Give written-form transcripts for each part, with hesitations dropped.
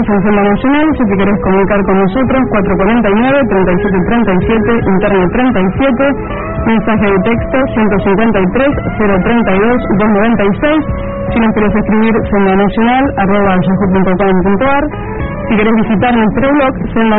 estamos en Senda Nacional. Si te querés comunicar con nosotros, 449-3737, interno 37, mensaje de texto 153-032-296. Si nos querés escribir, sendanacional@yahoo.com.ar. Si querés visitar nuestro blog,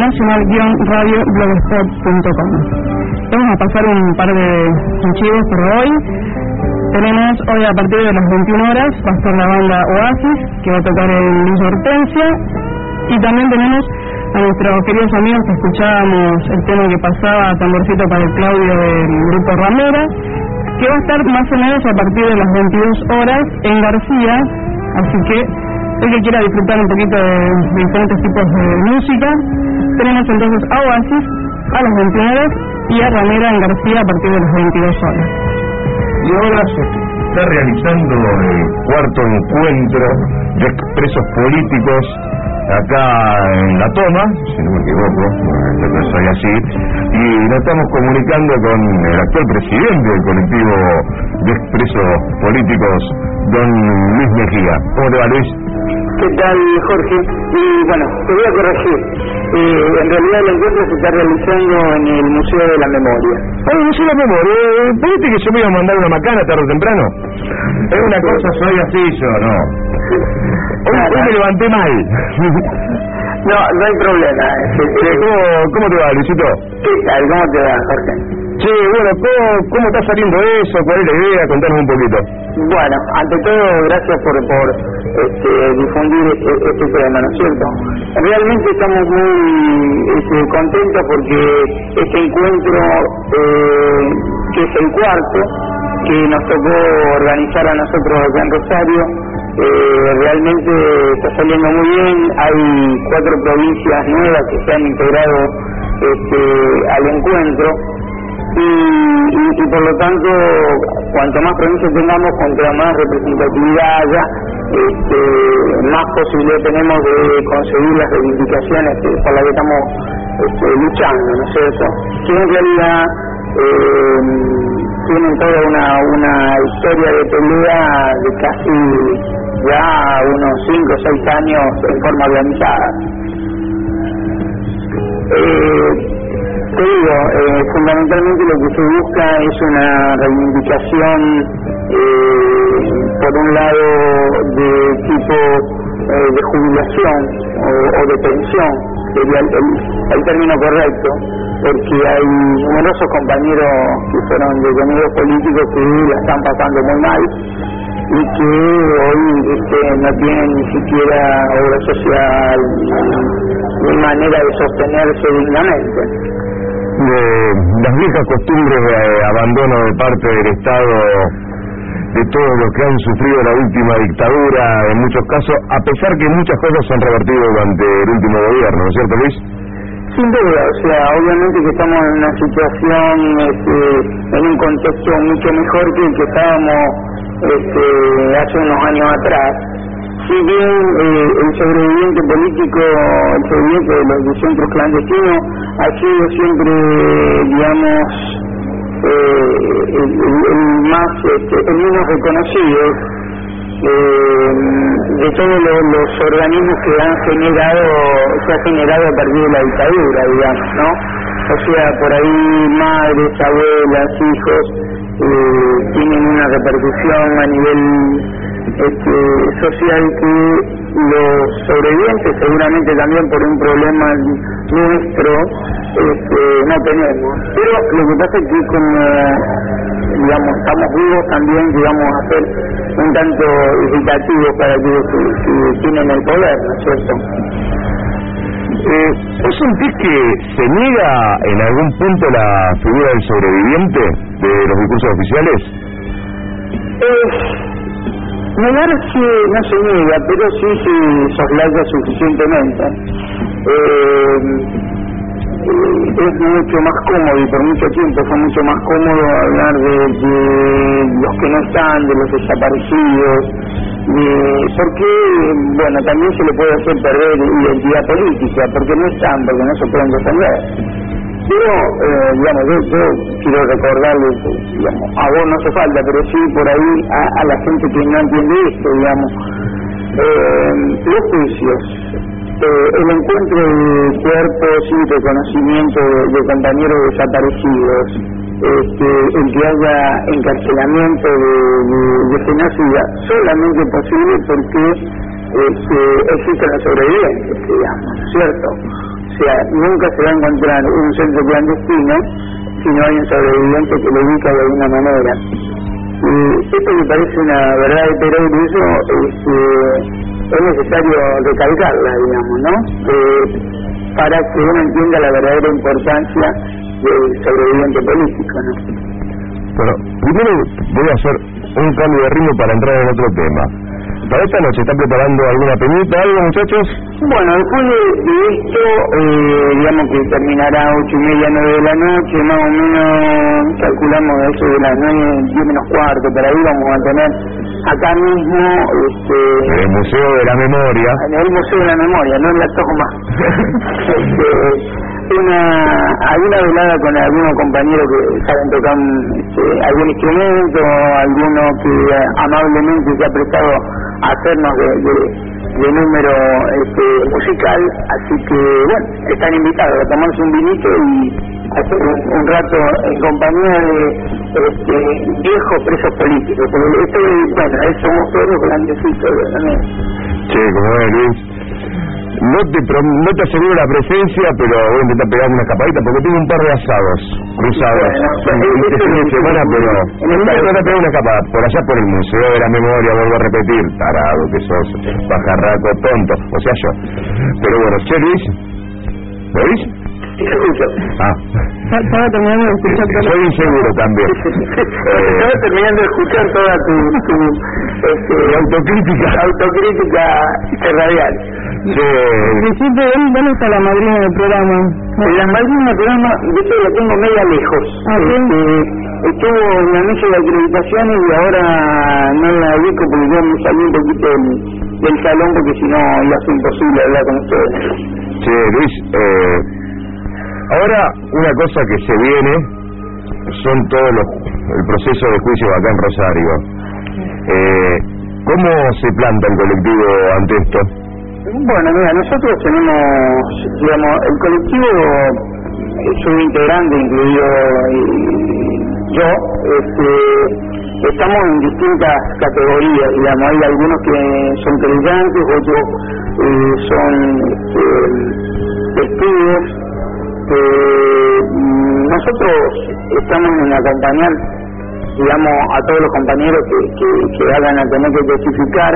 sendanacional-radioblogspot.com. Vamos a pasar un par de archivos por hoy. Tenemos hoy a partir de las 21 horas, va a estar la banda Oasis, que va a tocar en Villa Hortensia. Y también tenemos a nuestros queridos amigos que escuchábamos el tema que pasaba, Tamborcito para el Claudio, del grupo Ramera, que va a estar más o menos a partir de las 22 horas en García. Así que el que quiera disfrutar un poquito de diferentes tipos de música, tenemos entonces a Oasis a las 21 horas y a Ramera en García a partir de las 22 horas. Y ahora se está realizando el cuarto encuentro de expresos políticos acá en La Toma, si no me equivoco, yo soy así, y nos estamos comunicando con el actual presidente del colectivo de expresos políticos, don Luis Mejía. ¿Cómo te va, Luis? ¿Qué tal, Jorge? Y bueno, te voy a corregir. En realidad el encuentro se está realizando en el Museo de la Memoria. ¡Ay, Museo de la Memoria! ¿Viste que yo me iba a mandar una macana tarde o temprano? Es una cosa, soy así yo, ¿no? Hoy me levanté mal. No hay problema. ¿Cómo te va, Luisito? ¿Qué tal? ¿Cómo te va, Jorge? Che, bueno, ¿cómo está saliendo eso? ¿Cuál es la idea? Contanos un poquito. Bueno, ante todo, gracias por difundir este tema, ¿no es cierto? Realmente estamos muy contentos porque este encuentro, que es el cuarto, que nos tocó organizar a nosotros acá en Rosario, realmente está saliendo muy bien. Hay 4 provincias nuevas que se han integrado al encuentro. Y por lo tanto, cuanto más provincias tengamos, cuanto más representatividad haya, más posibilidad tenemos de conseguir las reivindicaciones por las que estamos luchando, ¿no es cierto? Que en realidad tienen toda una historia de pelea de casi ya unos 5 o 6 años en forma organizada. Te digo, fundamentalmente lo que se busca es una reivindicación, por un lado, de tipo de jubilación o de pensión, sería el término correcto, porque hay numerosos compañeros que fueron detenidos políticos que la están pasando muy mal y que hoy no tienen ni siquiera obra social ni manera de sostenerse dignamente. Las viejas costumbres de abandono de parte del Estado de todos los que han sufrido la última dictadura, en muchos casos, a pesar que muchas cosas se han revertido durante el último gobierno, ¿no es cierto, Luis? Sin duda, o sea, obviamente que estamos en una situación, en un contexto mucho mejor que el que estábamos hace unos años atrás. Si bien el sobreviviente político, el sobreviviente de los centros clandestinos, ha sido siempre, digamos, el menos reconocido de todos los organismos que se ha generado a partir de la dictadura, digamos, ¿no? O sea, por ahí madres, abuelas, hijos tienen una repercusión a nivel social que los sobrevivientes, seguramente también por un problema nuestro, no tenemos. Pero lo que pasa es que como, digamos, estamos vivos también, digamos, a ser un tanto irritativos para aquellos que tienen el poder, ¿no es cierto? ¿Vos sentís que se niega en algún punto la figura del sobreviviente de los discursos oficiales? Negar que no se niega, pero sí se soslaya suficientemente. Es mucho más cómodo, y por mucho tiempo fue mucho más cómodo hablar de los que no están, de los desaparecidos, porque, bueno, también se le puede hacer perder identidad política, porque no están, porque no se pueden defender. Pero, digamos, yo quiero recordarles, digamos, a vos no hace falta, pero sí por ahí a la gente que no entiende esto, digamos, los juicios el encuentro de cuerpos y reconocimiento de compañeros desaparecidos, el que haya encarcelamiento de genocida, solamente posible porque existen los sobrevivientes, digamos, ¿cierto? O sea, nunca se va a encontrar un centro clandestino si no hay un sobreviviente que lo ubica de alguna manera. Esto me parece una verdad de perogrullo, es necesario recalcarla, digamos, ¿no? Para que uno entienda la verdadera importancia del sobreviviente político, ¿no? Bueno, primero voy a hacer un cambio de ritmo para entrar en otro tema. ¿Para esta noche están preparando alguna penita, algo, muchachos? Bueno, después de esto, digamos que terminará 8:30, 9 de la noche, más o menos calculamos eso de las 9, 10 menos cuarto, por ahí vamos a tener acá mismo, en el Museo de la Memoria. En el Museo de la Memoria, no en la toma. Alguna velada con algunos compañeros que saben tocar algún instrumento, alguno que amablemente se ha prestado a hacernos de número musical, así que bueno, están invitados a tomarse un vinito y hacer un rato en compañía de viejos presos políticos, porque somos todos los grandecitos, ¿verdad? Sí, como es, Luis. No te aseguro la presencia, pero voy a intentar pegar una escapadita porque tengo un par de asados cruzados este fin de semana, pero voy a tratar de pegar una escapada por allá por el Museo de la Memoria, vuelvo a repetir, tarado que sos, pajarraco, tonto, o sea yo. Pero bueno, che Luis, ¿lo oís? Sí, escucho. Estaba terminando de escuchar todo. Soy inseguro también. Estaba terminando de escuchar toda tu autocrítica radial. En principio, ¿dónde está la madrina del programa? La madrina del programa, de hecho la tengo media lejos. Estuvo en la mesa de acreditaciones y ahora no la ubico porque yo me salí un poquito del salón porque si no iba a ser imposible hablar con ustedes. Sí, Luis, ahora una cosa que se viene son todos el proceso de juicio acá en Rosario. ¿Cómo se planta el colectivo ante esto? Bueno, mira, nosotros tenemos, digamos, el colectivo es un integrante, incluido yo, estamos en distintas categorías, digamos, hay algunos que son creyentes, otros son testigos. Nosotros estamos en acompañar, digamos, a todos los compañeros que vayan a tener que testificar,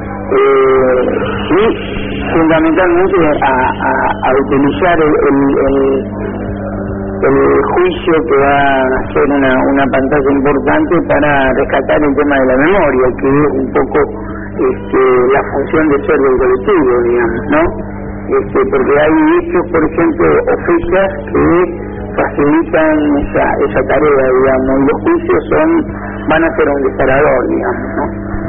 y fundamentalmente a utilizar el juicio que va a ser una pantalla importante para rescatar el tema de la memoria, que es un poco la función de ser del colectivo, digamos, ¿no? Porque hay hechos, por ejemplo, o fechas que facilitan esa tarea, digamos, y los juicios van a ser un disparador, digamos, ¿no?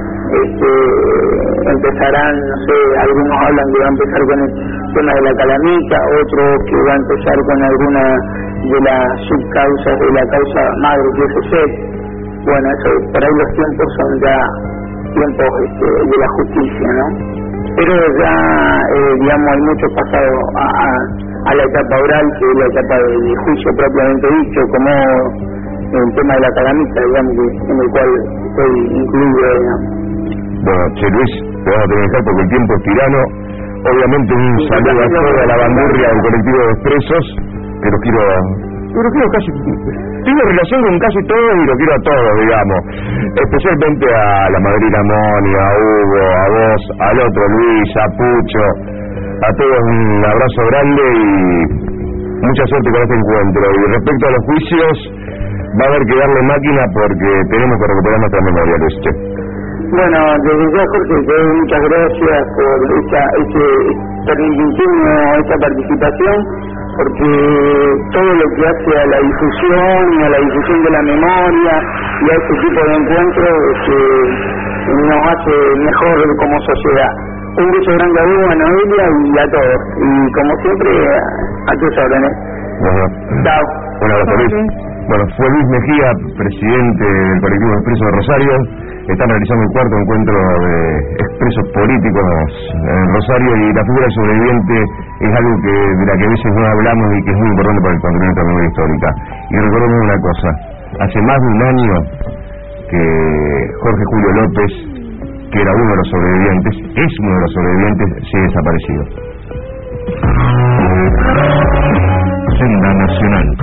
Empezarán, no sé, algunos hablan que va a empezar con el tema de la calamita, otros que va a empezar con alguna de las subcausas de la causa madre que es ese. Bueno, eso, por ahí los tiempos son ya tiempos de la justicia, ¿no? Pero ya, digamos, hay mucho pasado a la etapa oral, que es la etapa de juicio propiamente dicho, como el tema de la calamita, digamos, en el cual estoy incluido, digamos. Bueno, che Luis, te vamos a tener que dejar porque el tiempo es tirano. Obviamente un saludo a toda la bandurria del colectivo de expresos, que los quiero casi, tengo relación con casi todos y los quiero a todos, digamos. Especialmente a la madrina Moni, a Hugo, a vos, al otro Luis, a Pucho, a todos un abrazo grande y mucha suerte con este encuentro. Y respecto a los juicios, va a haber que darle máquina porque tenemos que recuperar nuestra memoria, Luis. Bueno, desde ya, Jorge, te doy muchas gracias por esta participación, porque todo lo que hace a la difusión y a la difusión de la memoria y a este tipo de encuentros nos hace mejor como sociedad. Un beso grande a vos, a Noelia y a todos. Y como siempre, a tus órdenes. Bueno. Chao. Un abrazo, Luis. Bueno, fue Luis Mejía, presidente del colectivo Expreso de Rosario. Están realizando el cuarto encuentro de expresos políticos en Rosario, y la figura del sobreviviente es algo de la que a veces no hablamos y que es muy importante para el contenido de la memoria histórica. Y recordemos una cosa, hace más de un año que Jorge Julio López, que era uno de los sobrevivientes, es uno de los sobrevivientes, sigue desaparecido. Senda Nacional.